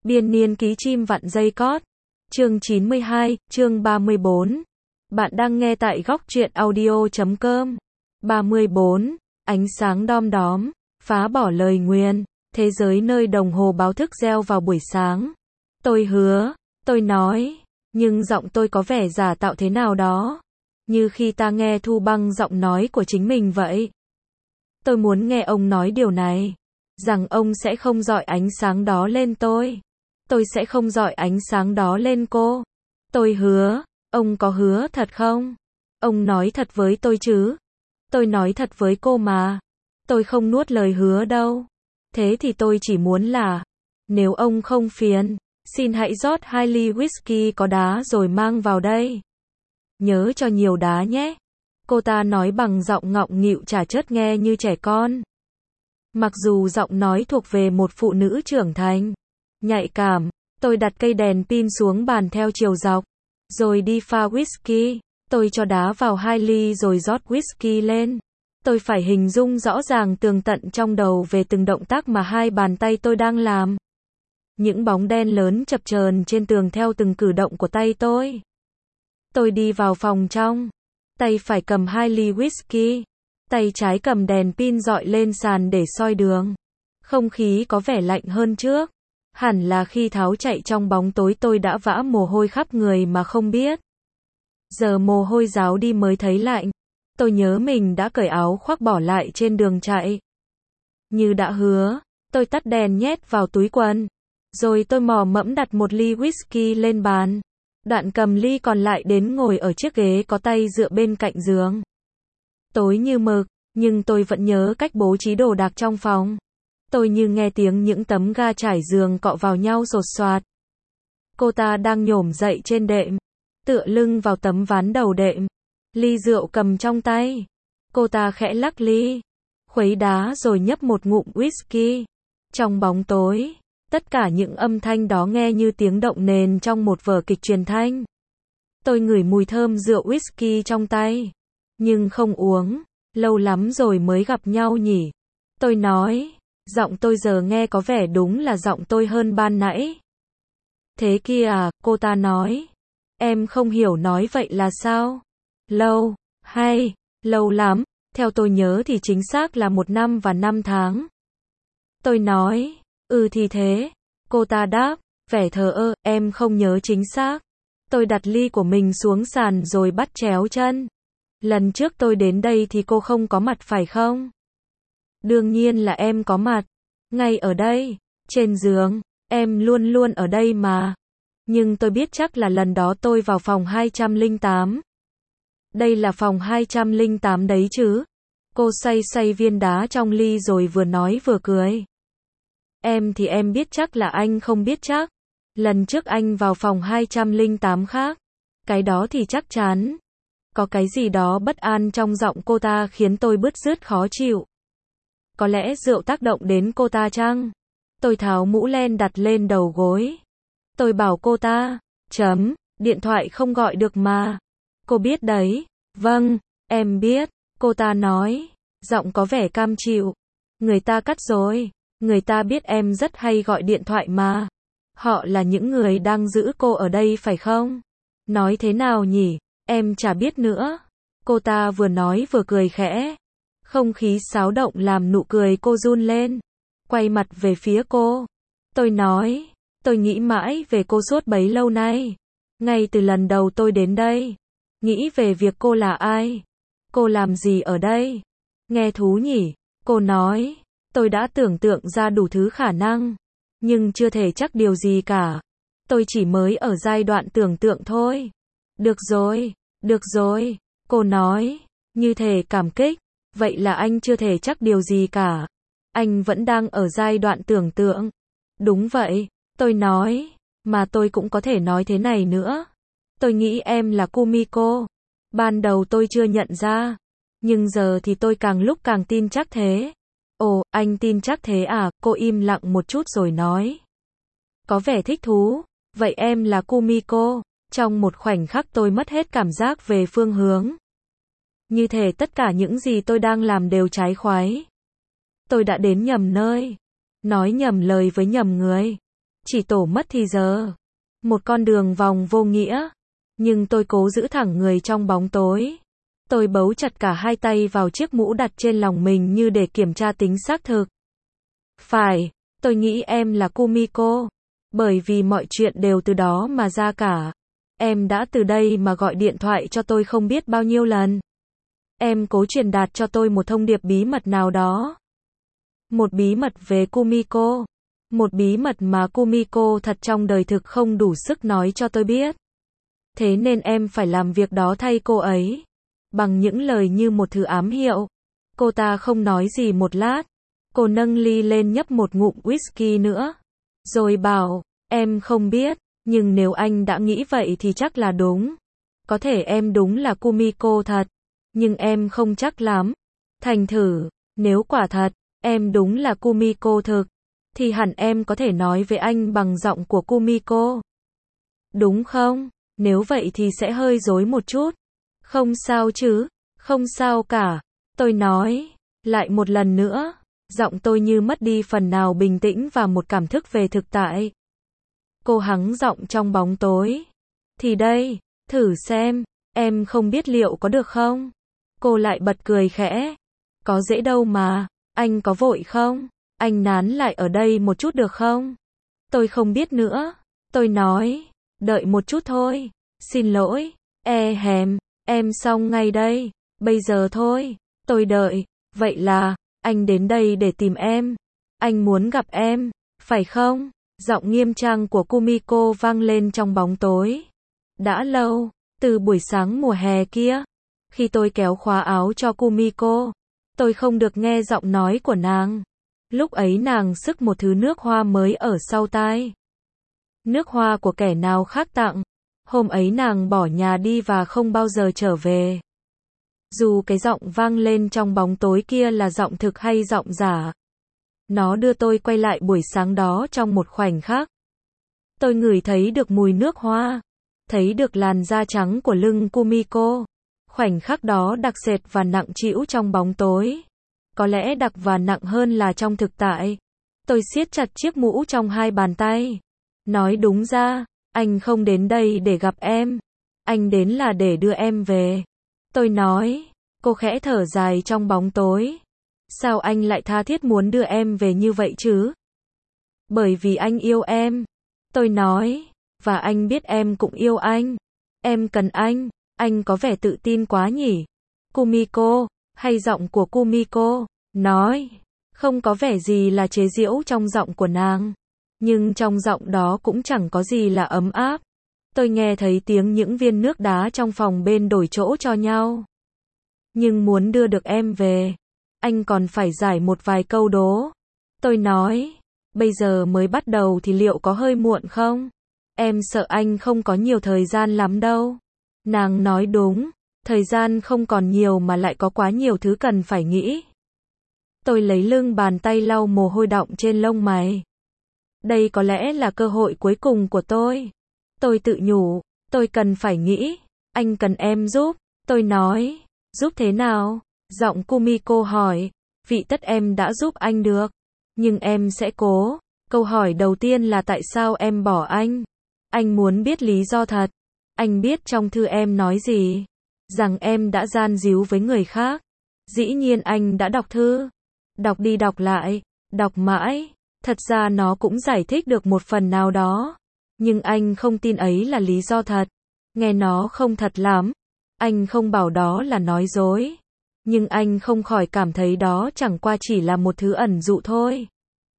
Biên niên ký chim vặn dây cót. Chương 92, chương 34. Bạn đang nghe tại góc truyện audio.com. 34. Ánh sáng đom đóm, phá bỏ lời nguyền, thế giới nơi đồng hồ báo thức reo vào buổi sáng. Tôi hứa, tôi nói, nhưng giọng tôi có vẻ giả tạo thế nào đó, như khi ta nghe Thu Băng giọng nói của chính mình vậy. Tôi muốn nghe ông nói điều này, rằng ông sẽ không dọi ánh sáng đó lên tôi sẽ không dọi ánh sáng đó lên cô. Tôi hứa, ông có hứa thật không? Ông nói thật với tôi chứ? Tôi nói thật với cô mà. Tôi không nuốt lời hứa đâu. Thế thì tôi chỉ muốn là, nếu ông không phiền, xin hãy rót 2 ly whisky có đá rồi mang vào đây. Nhớ cho nhiều đá nhé. Cô ta nói bằng giọng ngọng nghịu chả chớt nghe như trẻ con. Mặc dù giọng nói thuộc về một phụ nữ trưởng thành, nhạy cảm, tôi đặt cây đèn pin xuống bàn theo chiều dọc, rồi đi pha whisky. Tôi cho đá vào 2 ly rồi rót whisky lên. Tôi phải hình dung rõ ràng tường tận trong đầu về từng động tác mà 2 bàn tay tôi đang làm. Những bóng đen lớn chập chờn trên tường theo từng cử động của tay tôi. Tôi đi vào phòng trong, tay phải cầm 2 ly whisky, tay trái cầm đèn pin dọi lên sàn để soi đường. Không khí có vẻ lạnh hơn trước. Hẳn là khi tháo chạy trong bóng tối tôi đã vã mồ hôi khắp người mà không biết. Giờ mồ hôi ráo đi mới thấy lạnh. Tôi nhớ mình đã cởi áo khoác bỏ lại trên đường chạy. Như đã hứa, tôi tắt đèn nhét vào túi quần. Rồi tôi mò mẫm đặt 1 ly whisky lên bàn. Đoạn cầm ly còn lại đến ngồi ở chiếc ghế có tay dựa bên cạnh giường. Tối như mực, nhưng tôi vẫn nhớ cách bố trí đồ đạc trong phòng. Tôi như nghe tiếng những tấm ga trải giường cọ vào nhau xột xoạt. Cô ta đang nhổm dậy trên đệm, tựa lưng vào tấm ván đầu đệm, ly rượu cầm trong tay. Cô ta khẽ lắc ly, khuấy đá rồi nhấp một ngụm whisky. Trong bóng tối, tất cả những âm thanh đó nghe như tiếng động nền trong một vở kịch truyền thanh. Tôi ngửi mùi thơm rượu whisky trong tay, nhưng không uống. Lâu lắm rồi mới gặp nhau nhỉ? Tôi nói, giọng tôi giờ nghe có vẻ đúng là giọng tôi hơn ban nãy. Thế kia à, cô ta nói. Em không hiểu nói vậy là sao? Lâu, hay, lâu lắm, theo tôi nhớ thì chính xác là 1 năm và 5 tháng. Tôi nói, thì thế. Cô ta đáp, vẻ thờ ơ, em không nhớ chính xác. Tôi đặt ly của mình xuống sàn rồi bắt chéo chân. Lần trước tôi đến đây thì cô không có mặt phải không? Đương nhiên là em có mặt. Ngay ở đây, trên giường, em luôn luôn ở đây mà. Nhưng tôi biết chắc là lần đó tôi vào phòng 208. Đây là phòng 208 đấy chứ? Cô xoay viên đá trong ly rồi vừa nói vừa cười. Em thì em biết chắc là anh không biết chắc. Lần trước anh vào phòng 208 khác. Cái đó thì chắc chắn. Có cái gì đó bất an trong giọng cô ta khiến tôi bứt rứt khó chịu. Có lẽ rượu tác động đến cô ta chăng? Tôi tháo mũ len đặt lên đầu gối. Tôi bảo cô ta, điện thoại không gọi được mà. Cô biết đấy. Vâng, em biết. Cô ta nói, giọng có vẻ cam chịu. Người ta cắt rồi. Người ta biết em rất hay gọi điện thoại mà. Họ là những người đang giữ cô ở đây phải không? Nói thế nào nhỉ? Em chả biết nữa. Cô ta vừa nói vừa cười khẽ. Không khí xáo động làm nụ cười cô run lên. Quay mặt về phía cô. Tôi nói, tôi nghĩ mãi về cô suốt bấy lâu nay. Ngay từ lần đầu tôi đến đây. Nghĩ về việc cô là ai. Cô làm gì ở đây. Nghe thú nhỉ. Cô nói, tôi đã tưởng tượng ra đủ thứ khả năng. Nhưng chưa thể chắc điều gì cả. Tôi chỉ mới ở giai đoạn tưởng tượng thôi. Được rồi. Cô nói, như thể cảm kích. Vậy là anh chưa thể chắc điều gì cả. Anh vẫn đang ở giai đoạn tưởng tượng. Đúng vậy, tôi nói. Mà tôi cũng có thể nói thế này nữa. Tôi nghĩ em là Kumiko. Ban đầu tôi chưa nhận ra. Nhưng giờ thì tôi càng lúc càng tin chắc thế. Ồ, anh tin chắc thế à? Cô im lặng một chút rồi nói. Có vẻ thích thú. Vậy em là Kumiko. Trong một khoảnh khắc tôi mất hết cảm giác về phương hướng. Như thể tất cả những gì tôi đang làm đều trái khoái. Tôi đã đến nhầm nơi. Nói nhầm lời với nhầm người. chỉ tổ mất thì giờ. Một con đường vòng vô nghĩa. Nhưng tôi cố giữ thẳng người trong bóng tối. Tôi bấu chặt cả hai tay vào chiếc mũ đặt trên lòng mình như để kiểm tra tính xác thực. Phải, tôi nghĩ em là Kumiko. Bởi vì mọi chuyện đều từ đó mà ra cả. Em đã từ đây mà gọi điện thoại cho tôi không biết bao nhiêu lần. Em cố truyền đạt cho tôi một thông điệp bí mật nào đó. Một bí mật về Kumiko. Một bí mật mà Kumiko thật trong đời thực không đủ sức nói cho tôi biết. Thế nên em phải làm việc đó thay cô ấy. Bằng những lời như một thứ ám hiệu. Cô ta không nói gì một lát. Cô nâng ly lên nhấp một ngụm whisky nữa. Rồi bảo, em không biết, nhưng nếu anh đã nghĩ vậy thì chắc là đúng. Có thể em đúng là Kumiko thật, nhưng em không chắc lắm. Thành thử, nếu quả thật, em đúng là Kumiko thực, thì hẳn em có thể nói với anh bằng giọng của Kumiko. Đúng không? Nếu vậy thì sẽ hơi rối một chút. Không sao chứ, không sao cả. Tôi nói, lại một lần nữa, giọng tôi như mất đi phần nào bình tĩnh và một cảm thức về thực tại. Cô hắng giọng trong bóng tối. Thì đây, thử xem, em không biết liệu có được không? Cô lại bật cười khẽ. Có dễ đâu mà, anh có vội không? Anh nán lại ở đây một chút được không? Tôi không biết nữa. Tôi nói, đợi một chút thôi. Xin lỗi, em xong ngay đây. Bây giờ thôi, tôi đợi. Vậy là, anh đến đây để tìm em. Anh muốn gặp em, phải không? Giọng nghiêm trang của Kumiko vang lên trong bóng tối. Đã lâu, từ buổi sáng mùa hè kia, khi tôi kéo khóa áo cho Kumiko, tôi không được nghe giọng nói của nàng. Lúc ấy nàng xức một thứ nước hoa mới ở sau tai. Nước hoa của kẻ nào khác tặng. Hôm ấy nàng bỏ nhà đi và không bao giờ trở về. Dù cái giọng vang lên trong bóng tối kia là giọng thực hay giọng giả, nó đưa tôi quay lại buổi sáng đó trong một khoảnh khắc. Tôi ngửi thấy được mùi nước hoa, thấy được làn da trắng của lưng Kumiko. Khoảnh khắc đó đặc sệt và nặng trĩu trong bóng tối. Có lẽ đặc và nặng hơn là trong thực tại. Tôi siết chặt chiếc mũ trong hai bàn tay. Nói đúng ra, anh không đến đây để gặp em. Anh đến là để đưa em về. Tôi nói, cô khẽ thở dài trong bóng tối. Sao anh lại tha thiết muốn đưa em về như vậy chứ? Bởi vì anh yêu em. Tôi nói, và anh biết em cũng yêu anh. Em cần anh có vẻ tự tin quá nhỉ? Kumiko, hay giọng của Kumiko, nói, không có vẻ gì là chế giễu trong giọng của nàng. Nhưng trong giọng đó cũng chẳng có gì là ấm áp. Tôi nghe thấy tiếng những viên nước đá trong phòng bên đổi chỗ cho nhau. Nhưng muốn đưa được em về, anh còn phải giải một vài câu đố. Tôi nói, bây giờ mới bắt đầu thì liệu có hơi muộn không? Em sợ anh không có nhiều thời gian lắm đâu. Nàng nói đúng, thời gian không còn nhiều mà lại có quá nhiều thứ cần phải nghĩ. Tôi lấy lưng bàn tay lau mồ hôi đọng trên lông mày. Đây có lẽ là cơ hội cuối cùng của tôi. Tôi tự nhủ, tôi cần phải nghĩ, anh cần em giúp. Tôi nói, giúp thế nào? Giọng Kumiko hỏi, vị tất em đã giúp anh được. Nhưng em sẽ cố. Câu hỏi đầu tiên là tại sao em bỏ anh? Anh muốn biết lý do thật. Anh biết trong thư em nói gì? Rằng em đã gian díu với người khác. Dĩ nhiên anh đã đọc thư. Đọc đi đọc lại, đọc mãi. Thật ra nó cũng giải thích được một phần nào đó. Nhưng anh không tin ấy là lý do thật. Nghe nó không thật lắm. Anh không bảo đó là nói dối. Nhưng anh không khỏi cảm thấy đó chẳng qua chỉ là một thứ ẩn dụ thôi.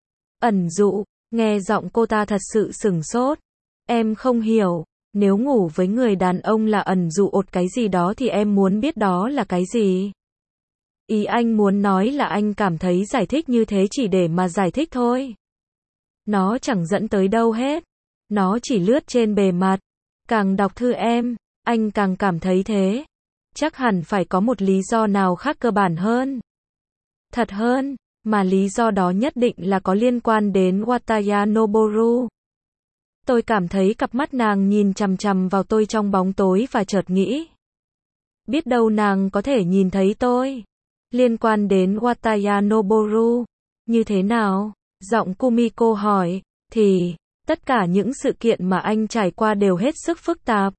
Ẩn dụ, nghe giọng cô ta thật sự sửng sốt. Em không hiểu, nếu ngủ với người đàn ông là ẩn dụ ột cái gì đó thì em muốn biết đó là cái gì? Ý anh muốn nói là anh cảm thấy giải thích như thế chỉ để mà giải thích thôi. Nó chẳng dẫn tới đâu hết. Nó chỉ lướt trên bề mặt. Càng đọc thư em, anh càng cảm thấy thế. Chắc hẳn phải có một lý do nào khác cơ bản hơn. Thật hơn, mà lý do đó nhất định là có liên quan đến Wataya Noboru. Tôi cảm thấy cặp mắt nàng nhìn chằm chằm vào tôi trong bóng tối và chợt nghĩ. Biết đâu nàng có thể nhìn thấy tôi. Liên quan đến Wataya Noboru. Như thế nào? Giọng Kumiko hỏi. Tất cả những sự kiện mà anh trải qua đều hết sức phức tạp.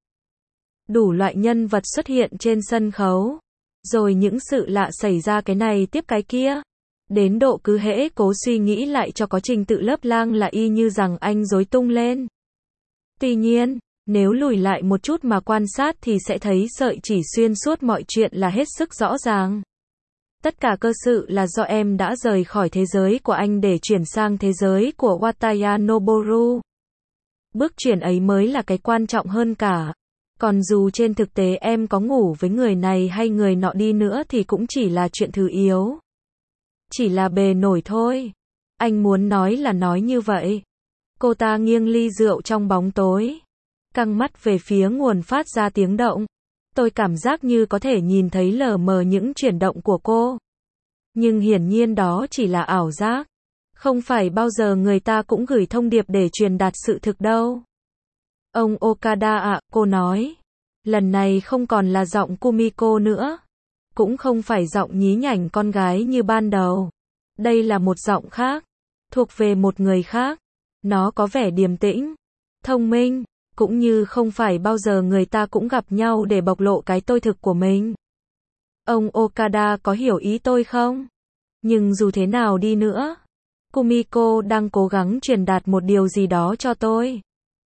Đủ loại nhân vật xuất hiện trên sân khấu. Rồi những sự lạ xảy ra cái này tiếp cái kia. Đến độ cứ hễ cố suy nghĩ lại cho có trình tự lớp lang là y như rằng anh rối tung lên. Tuy nhiên, nếu lùi lại một chút mà quan sát thì sẽ thấy sợi chỉ xuyên suốt mọi chuyện là hết sức rõ ràng. Tất cả cơ sự là do em đã rời khỏi thế giới của anh để chuyển sang thế giới của Wataya Noboru. Bước chuyển ấy mới là cái quan trọng hơn cả. Còn dù trên thực tế em có ngủ với người này hay người nọ đi nữa thì cũng chỉ là chuyện thứ yếu. Chỉ là bề nổi thôi. Anh muốn nói là nói như vậy. Cô ta nghiêng ly rượu trong bóng tối. Căng mắt về phía nguồn phát ra tiếng động. Tôi cảm giác như có thể nhìn thấy lờ mờ những chuyển động của cô. Nhưng hiển nhiên đó chỉ là ảo giác. Không phải bao giờ người ta cũng gửi thông điệp để truyền đạt sự thực đâu. Ông Okada ạ, cô nói. Lần này không còn là giọng Kumiko nữa. Cũng không phải giọng nhí nhảnh con gái như ban đầu. Đây là một giọng khác. Thuộc về một người khác. Nó có vẻ điềm tĩnh, thông minh, cũng như không phải bao giờ người ta cũng gặp nhau để bộc lộ cái tôi thực của mình. Ông Okada có hiểu ý tôi không? Nhưng dù thế nào đi nữa, Kumiko đang cố gắng truyền đạt một điều gì đó cho tôi.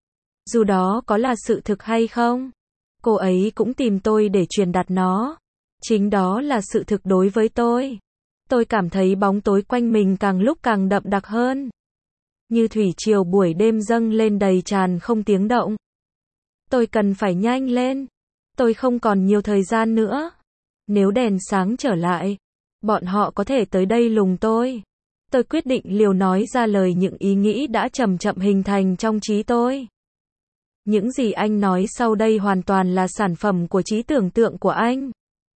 Dù đó có là sự thực hay không, cô ấy cũng tìm tôi để truyền đạt nó. Chính đó là sự thực đối với tôi. Tôi cảm thấy bóng tối quanh mình càng lúc càng đậm đặc hơn. Như thủy triều buổi đêm dâng lên đầy tràn không tiếng động. Tôi cần phải nhanh lên. Tôi không còn nhiều thời gian nữa. Nếu đèn sáng trở lại, bọn họ có thể tới đây lùng tôi. Tôi quyết định liều nói ra lời những ý nghĩ đã chậm chậm hình thành trong trí tôi. Những gì anh nói sau đây hoàn toàn là sản phẩm của trí tưởng tượng của anh.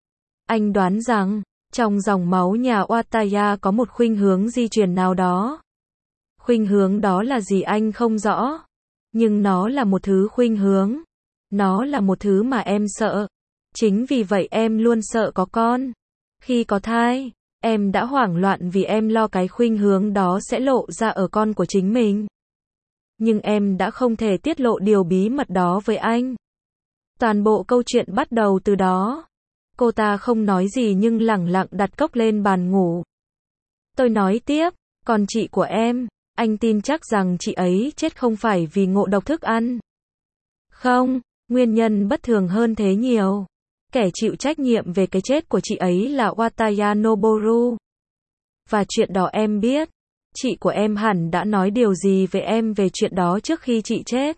Anh đoán rằng, trong dòng máu nhà Wataya có một khuynh hướng di truyền nào đó. Khuynh hướng đó là gì anh không rõ. Nhưng nó là một thứ khuynh hướng. Nó là một thứ mà em sợ. Chính vì vậy em luôn sợ có con. Khi có thai, em đã hoảng loạn vì em lo cái khuynh hướng đó sẽ lộ ra ở con của chính mình. Nhưng em đã không thể tiết lộ điều bí mật đó với anh. Toàn bộ câu chuyện bắt đầu từ đó. Cô ta không nói gì nhưng lẳng lặng đặt cốc lên bàn ngủ. Tôi nói tiếp, còn chị của em, anh tin chắc rằng chị ấy chết không phải vì ngộ độc thức ăn. Không, nguyên nhân bất thường hơn thế nhiều. Kẻ chịu trách nhiệm về cái chết của chị ấy là Wataya Noboru. Và chuyện đó em biết. Chị của em hẳn đã nói điều gì về em về chuyện đó trước khi chị chết.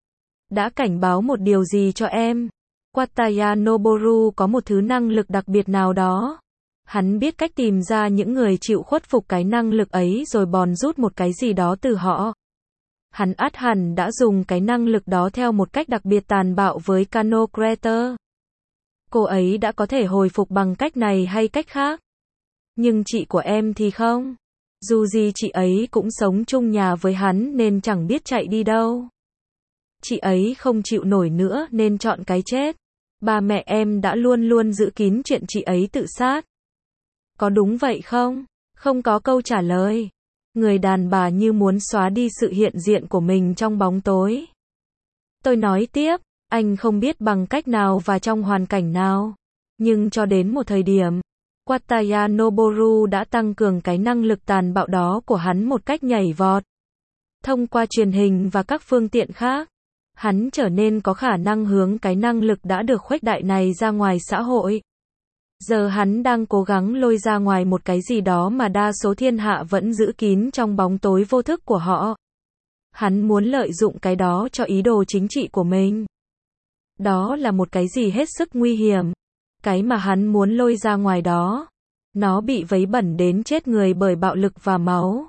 Đã cảnh báo một điều gì cho em. Wataya Noboru có một thứ năng lực đặc biệt nào đó. Hắn biết cách tìm ra những người chịu khuất phục cái năng lực ấy rồi bòn rút một cái gì đó từ họ. Hắn ắt hẳn đã dùng cái năng lực đó theo một cách đặc biệt tàn bạo với Kano Crater. Cô ấy đã có thể hồi phục bằng cách này hay cách khác. Nhưng chị của em thì không. Dù gì chị ấy cũng sống chung nhà với hắn nên chẳng biết chạy đi đâu. Chị ấy không chịu nổi nữa nên chọn cái chết. Ba mẹ em đã luôn luôn giữ kín chuyện chị ấy tự sát. Có đúng vậy không? Không có câu trả lời. Người đàn bà như muốn xóa đi sự hiện diện của mình trong bóng tối. Tôi nói tiếp, anh không biết bằng cách nào và trong hoàn cảnh nào. Nhưng cho đến một thời điểm, Wataya Noboru đã tăng cường cái năng lực tàn bạo đó của hắn một cách nhảy vọt. Thông qua truyền hình và các phương tiện khác, hắn trở nên có khả năng hướng cái năng lực đã được khuếch đại này ra ngoài xã hội. Giờ hắn đang cố gắng lôi ra ngoài một cái gì đó mà đa số thiên hạ vẫn giữ kín trong bóng tối vô thức của họ. Hắn muốn lợi dụng cái đó cho ý đồ chính trị của mình. Đó là một cái gì hết sức nguy hiểm. Cái mà hắn muốn lôi ra ngoài đó. Nó bị vấy bẩn đến chết người bởi bạo lực và máu.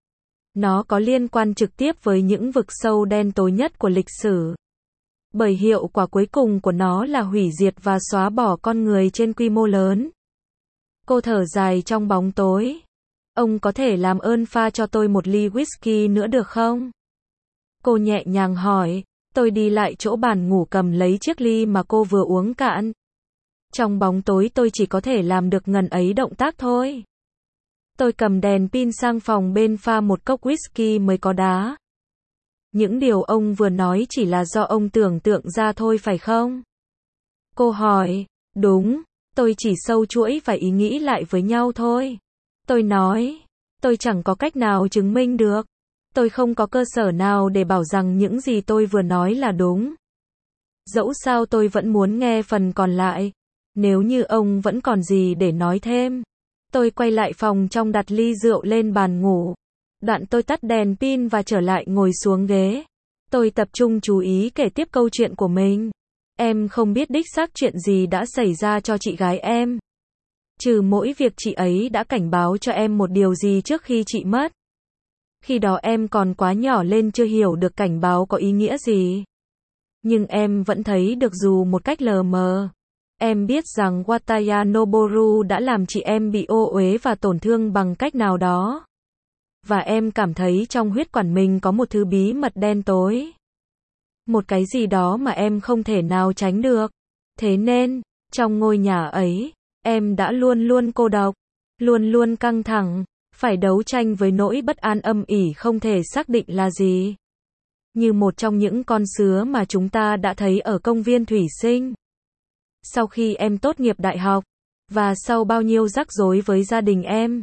Nó có liên quan trực tiếp với những vực sâu đen tối nhất của lịch sử. Bởi hiệu quả cuối cùng của nó là hủy diệt và xóa bỏ con người trên quy mô lớn. Cô thở dài trong bóng tối. Ông có thể làm ơn pha cho tôi một ly whisky nữa được không? Cô nhẹ nhàng hỏi. Tôi đi lại chỗ bàn ngủ cầm lấy chiếc ly mà cô vừa uống cạn. Trong bóng tối tôi chỉ có thể làm được ngần ấy động tác thôi. Tôi cầm đèn pin sang phòng bên pha một cốc whisky mới có đá. Những điều ông vừa nói chỉ là do ông tưởng tượng ra thôi phải không? Cô hỏi, đúng, tôi chỉ sâu chuỗi và ý nghĩ lại với nhau thôi. Tôi nói, tôi chẳng có cách nào chứng minh được. Tôi không có cơ sở nào để bảo rằng những gì tôi vừa nói là đúng. Dẫu sao tôi vẫn muốn nghe phần còn lại. Nếu như ông vẫn còn gì để nói thêm. Tôi quay lại phòng trong đặt ly rượu lên bàn ngủ. Đoạn tôi tắt đèn pin và trở lại ngồi xuống ghế. Tôi tập trung chú ý kể tiếp câu chuyện của mình. Em không biết đích xác chuyện gì đã xảy ra cho chị gái em. Trừ mỗi việc chị ấy đã cảnh báo cho em một điều gì trước khi chị mất. Khi đó em còn quá nhỏ lên chưa hiểu được cảnh báo có ý nghĩa gì. Nhưng em vẫn thấy được dù một cách lờ mờ. Em biết rằng Wataya Noboru đã làm chị em bị ô uế và tổn thương bằng cách nào đó. Và em cảm thấy trong huyết quản mình có một thứ bí mật đen tối. Một cái gì đó mà em không thể nào tránh được. Thế nên, trong ngôi nhà ấy, em đã luôn luôn cô độc, luôn luôn căng thẳng, phải đấu tranh với nỗi bất an âm ỉ không thể xác định là gì. Như một trong những con sứa mà chúng ta đã thấy ở công viên thủy sinh. Sau khi em tốt nghiệp đại học, và sau bao nhiêu rắc rối với gia đình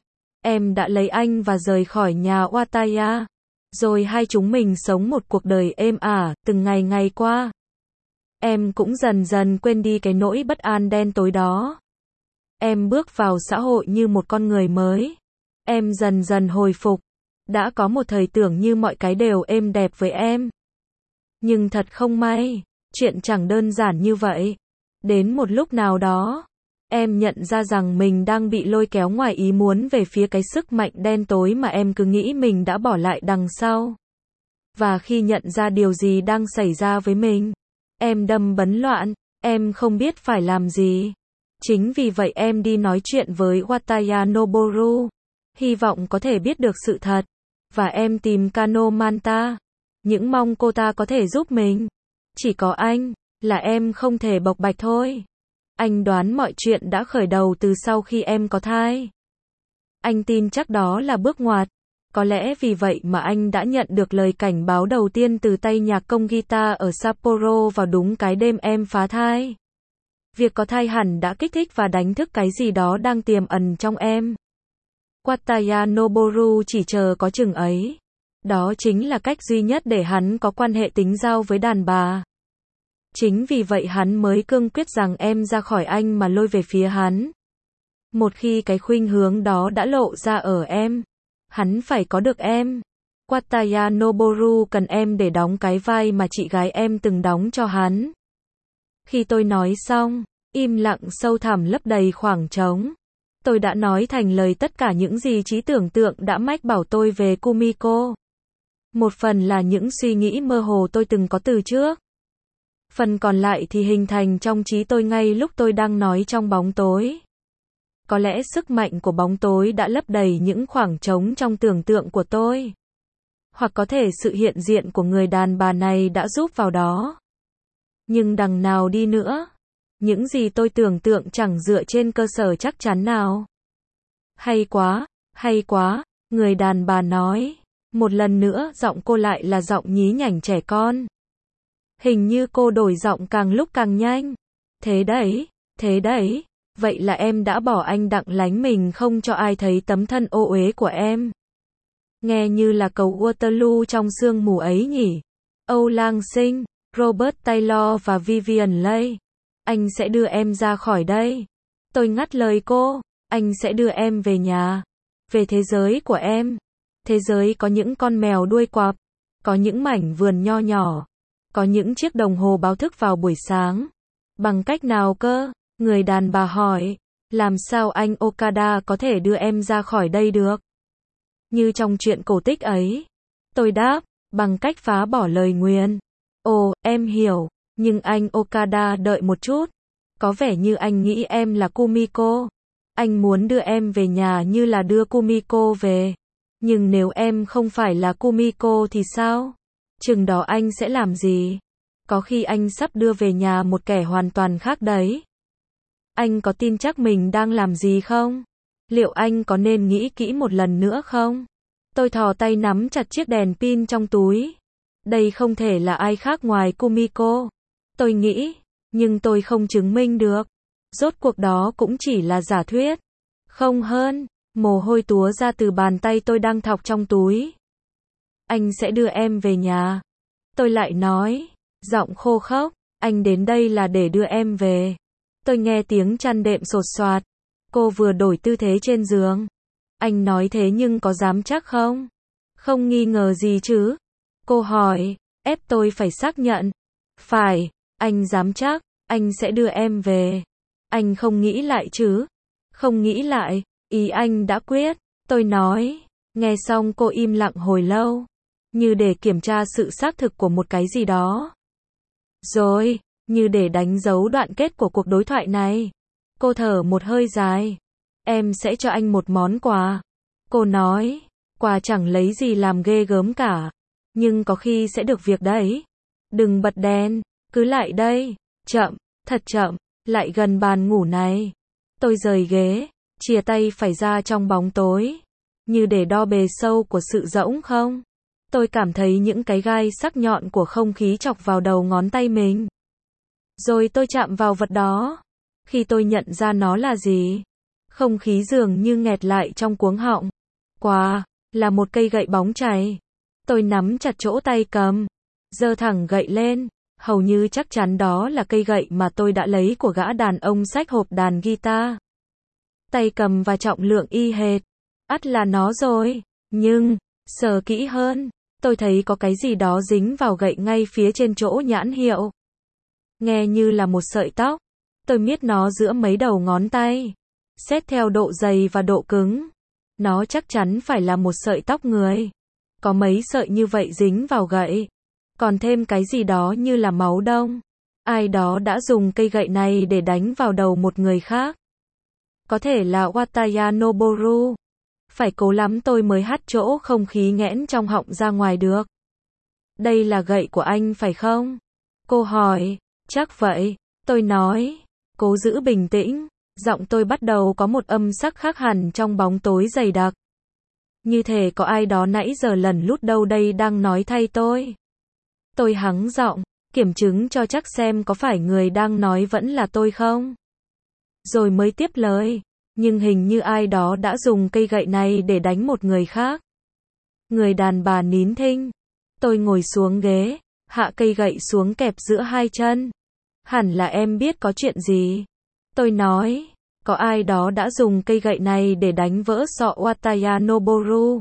em đã lấy anh và rời khỏi nhà Wataya. Rồi hai chúng mình sống một cuộc đời êm ả, từng ngày qua. Em cũng dần dần quên đi cái nỗi bất an đen tối đó. Em bước vào xã hội như một con người mới. Em dần dần hồi phục. Đã có một thời tưởng như mọi cái đều êm đẹp với em. Nhưng thật không may, chuyện chẳng đơn giản như vậy. Đến một lúc nào đó, em nhận ra rằng mình đang bị lôi kéo ngoài ý muốn về phía cái sức mạnh đen tối mà em cứ nghĩ mình đã bỏ lại đằng sau. Và khi nhận ra điều gì đang xảy ra với mình, em đâm bấn loạn, em không biết phải làm gì. Chính vì vậy em đi nói chuyện với Wataya Noboru, hy vọng có thể biết được sự thật. Và em tìm Kano Manta, những mong cô ta có thể giúp mình. Chỉ có anh, là em không thể bộc bạch thôi. Anh đoán mọi chuyện đã khởi đầu từ sau khi em có thai. Anh tin chắc đó là bước ngoặt. Có lẽ vì vậy mà anh đã nhận được lời cảnh báo đầu tiên từ tay nhạc công guitar ở Sapporo vào đúng cái đêm em phá thai. Việc có thai hẳn đã kích thích và đánh thức cái gì đó đang tiềm ẩn trong em. Wataya Noboru chỉ chờ có chừng ấy. Đó chính là cách duy nhất để hắn có quan hệ tính giao với đàn bà. Chính vì vậy hắn mới cương quyết rằng em ra khỏi anh mà lôi về phía hắn. Một khi cái khuynh hướng đó đã lộ ra ở em, hắn phải có được em. Wataya Noboru cần em để đóng cái vai mà chị gái em từng đóng cho hắn. Khi tôi nói xong, im lặng sâu thẳm lấp đầy khoảng trống. Tôi đã nói thành lời tất cả những gì trí tưởng tượng đã mách bảo tôi về Kumiko. Một phần là những suy nghĩ mơ hồ tôi từng có từ trước. Phần còn lại thì hình thành trong trí tôi ngay lúc tôi đang nói trong bóng tối. Có lẽ sức mạnh của bóng tối đã lấp đầy những khoảng trống trong tưởng tượng của tôi. Hoặc có thể sự hiện diện của người đàn bà này đã giúp vào đó. Nhưng đằng nào đi nữa, những gì tôi tưởng tượng chẳng dựa trên cơ sở chắc chắn nào. Hay quá, người đàn bà nói. Một lần nữa giọng cô lại là giọng nhí nhảnh trẻ con. Hình như cô đổi giọng càng lúc càng nhanh. Thế đấy, vậy là em đã bỏ anh đặng lánh mình không cho ai thấy tấm thân ô uế của em. Nghe như là cầu Waterloo trong sương mù ấy nhỉ. Âu Lang Sinh, Robert Taylor và Vivian Leigh. Anh sẽ đưa em ra khỏi đây. Tôi ngắt lời cô, anh sẽ đưa em về nhà. Về thế giới của em. Thế giới có những con mèo đuôi quặp. Có những mảnh vườn nho nhỏ. Có những chiếc đồng hồ báo thức vào buổi sáng. Bằng cách nào cơ? Người đàn bà hỏi. Làm sao anh Okada có thể đưa em ra khỏi đây được? Như trong chuyện cổ tích ấy. Tôi đáp, bằng cách phá bỏ lời nguyền. Ồ, em hiểu. Nhưng anh Okada đợi một chút. Có vẻ như anh nghĩ em là Kumiko. Anh muốn đưa em về nhà như là đưa Kumiko về. Nhưng nếu em không phải là Kumiko thì sao? Chừng đó anh sẽ làm gì? Có khi anh sắp đưa về nhà một kẻ hoàn toàn khác đấy. Anh có tin chắc mình đang làm gì không? Liệu anh có nên nghĩ kỹ một lần nữa không? Tôi thò tay nắm chặt chiếc đèn pin trong túi. Đây không thể là ai khác ngoài Kumiko. Tôi nghĩ, nhưng tôi không chứng minh được. Rốt cuộc đó cũng chỉ là giả thuyết. Không hơn, mồ hôi túa ra từ bàn tay tôi đang thọc trong túi. Anh sẽ đưa em về nhà. Tôi lại nói, giọng khô khốc, anh đến đây là để đưa em về. Tôi nghe tiếng chăn đệm sột soạt. Cô vừa đổi tư thế trên giường. Anh nói thế nhưng có dám chắc không? Không nghi ngờ gì chứ? Cô hỏi, ép tôi phải xác nhận. Phải, anh dám chắc, anh sẽ đưa em về. Anh không nghĩ lại chứ? Không nghĩ lại, ý anh đã quyết. Tôi nói, nghe xong cô im lặng hồi lâu, như để kiểm tra sự xác thực của một cái gì đó. Rồi, như để đánh dấu đoạn kết của cuộc đối thoại này. Cô thở một hơi dài. Em sẽ cho anh một món quà. Cô nói, quà chẳng lấy gì làm ghê gớm cả. Nhưng có khi sẽ được việc đấy. Đừng bật đèn, cứ lại đây. Chậm, thật chậm, lại gần bàn ngủ này. Tôi rời ghế, chìa tay phải ra trong bóng tối. Như để đo bề sâu của sự rỗng không? Tôi cảm thấy những cái gai sắc nhọn của không khí chọc vào đầu ngón tay mình. Rồi tôi chạm vào vật đó. Khi tôi nhận ra nó là gì, không khí dường như nghẹt lại trong cuống họng. Quà, là một cây gậy bóng chày. Tôi nắm chặt chỗ tay cầm, giơ thẳng gậy lên, hầu như chắc chắn đó là cây gậy mà tôi đã lấy của gã đàn ông xách hộp đàn guitar. Tay cầm và trọng lượng y hệt. Ắt là nó rồi, nhưng, sờ kỹ hơn, tôi thấy có cái gì đó dính vào gậy ngay phía trên chỗ nhãn hiệu. Nghe như là một sợi tóc. Tôi miết nó giữa mấy đầu ngón tay. Xét theo độ dày và độ cứng, nó chắc chắn phải là một sợi tóc người. Có mấy sợi như vậy dính vào gậy. Còn thêm cái gì đó như là máu đông. Ai đó đã dùng cây gậy này để đánh vào đầu một người khác. Có thể là Wataya Noboru. Phải cố lắm tôi mới hắt chỗ không khí nghẽn trong họng ra ngoài được. Đây là gậy của anh phải không? Cô hỏi. Chắc vậy. Tôi nói. Cố giữ bình tĩnh. Giọng tôi bắt đầu có một âm sắc khác hẳn trong bóng tối dày đặc. Như thể có ai đó nãy giờ lần lút đâu đây đang nói thay tôi. Tôi hắng giọng, kiểm chứng cho chắc xem có phải người đang nói vẫn là tôi không. Rồi mới tiếp lời. Nhưng hình như ai đó đã dùng cây gậy này để đánh một người khác. Người đàn bà nín thinh. Tôi ngồi xuống ghế, hạ cây gậy xuống kẹp giữa hai chân. Hẳn là em biết có chuyện gì. Tôi nói, có ai đó đã dùng cây gậy này để đánh vỡ sọ Wataya Noboru.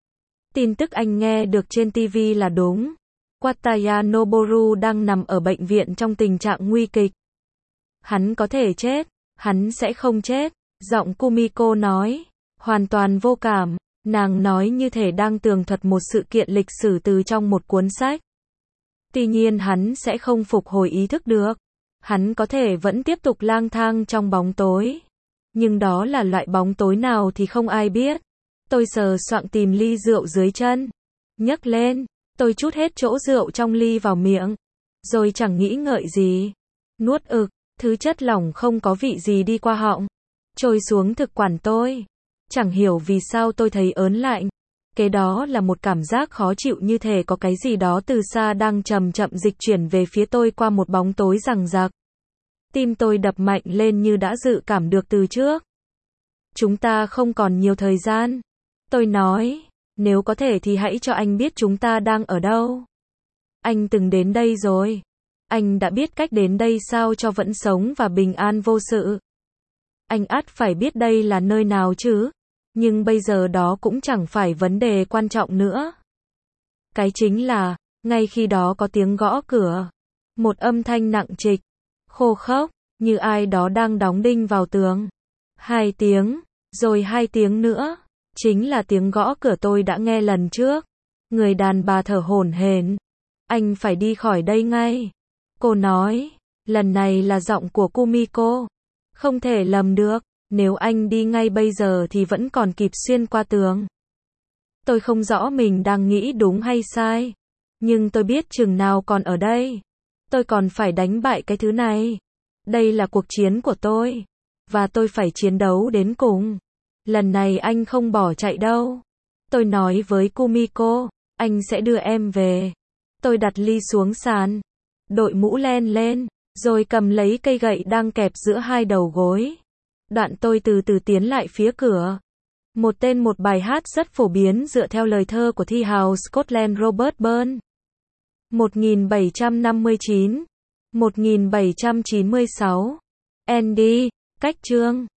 Tin tức anh nghe được trên TV là đúng. Wataya Noboru đang nằm ở bệnh viện trong tình trạng nguy kịch. Hắn có thể chết, hắn sẽ không chết. Giọng Kumiko nói, hoàn toàn vô cảm. Nàng nói như thể đang tường thuật một sự kiện lịch sử từ trong một cuốn sách. Tuy nhiên hắn sẽ không phục hồi ý thức được. Hắn có thể vẫn tiếp tục lang thang trong bóng tối. Nhưng đó là loại bóng tối nào thì không ai biết. Tôi sờ soạng tìm ly rượu dưới chân. Nhấc lên, tôi trút hết chỗ rượu trong ly vào miệng. Rồi chẳng nghĩ ngợi gì. Nuốt ực, thứ chất lỏng không có vị gì đi qua họng. Trôi xuống thực quản tôi. Chẳng hiểu vì sao tôi thấy ớn lạnh. Cái đó là một cảm giác khó chịu như thể có cái gì đó từ xa đang chậm chậm dịch chuyển về phía tôi qua một bóng tối giằng giặc. Tim tôi đập mạnh lên như đã dự cảm được từ trước. Chúng ta không còn nhiều thời gian. Tôi nói, nếu có thể thì hãy cho anh biết chúng ta đang ở đâu. Anh từng đến đây rồi. Anh đã biết cách đến đây sao cho vẫn sống và bình an vô sự. Anh ắt phải biết đây là nơi nào chứ. Nhưng bây giờ đó cũng chẳng phải vấn đề quan trọng nữa. Cái chính là, ngay khi đó có tiếng gõ cửa. Một âm thanh nặng trịch, khô khốc, như ai đó đang đóng đinh vào tường. 2 tiếng, rồi 2 tiếng nữa. Chính là tiếng gõ cửa tôi đã nghe lần trước. Người đàn bà thở hổn hển. Anh phải đi khỏi đây ngay. Cô nói, lần này là giọng của Kumiko. Không thể lầm được. Nếu anh đi ngay bây giờ thì vẫn còn kịp xuyên qua tường. Tôi không rõ mình đang nghĩ đúng hay sai. Nhưng tôi biết chừng nào còn ở đây. Tôi còn phải đánh bại cái thứ này. Đây là cuộc chiến của tôi. Và tôi phải chiến đấu đến cùng. Lần này anh không bỏ chạy đâu. Tôi nói với Kumiko, anh sẽ đưa em về. Tôi đặt ly xuống sàn, đội mũ len lên, rồi cầm lấy cây gậy đang kẹp giữa hai đầu gối. Đoạn tôi từ từ tiến lại phía cửa. Một tên một bài hát rất phổ biến dựa theo lời thơ của thi hào Scotland Robert Burns. 1759, 1796. Andy, cách chương.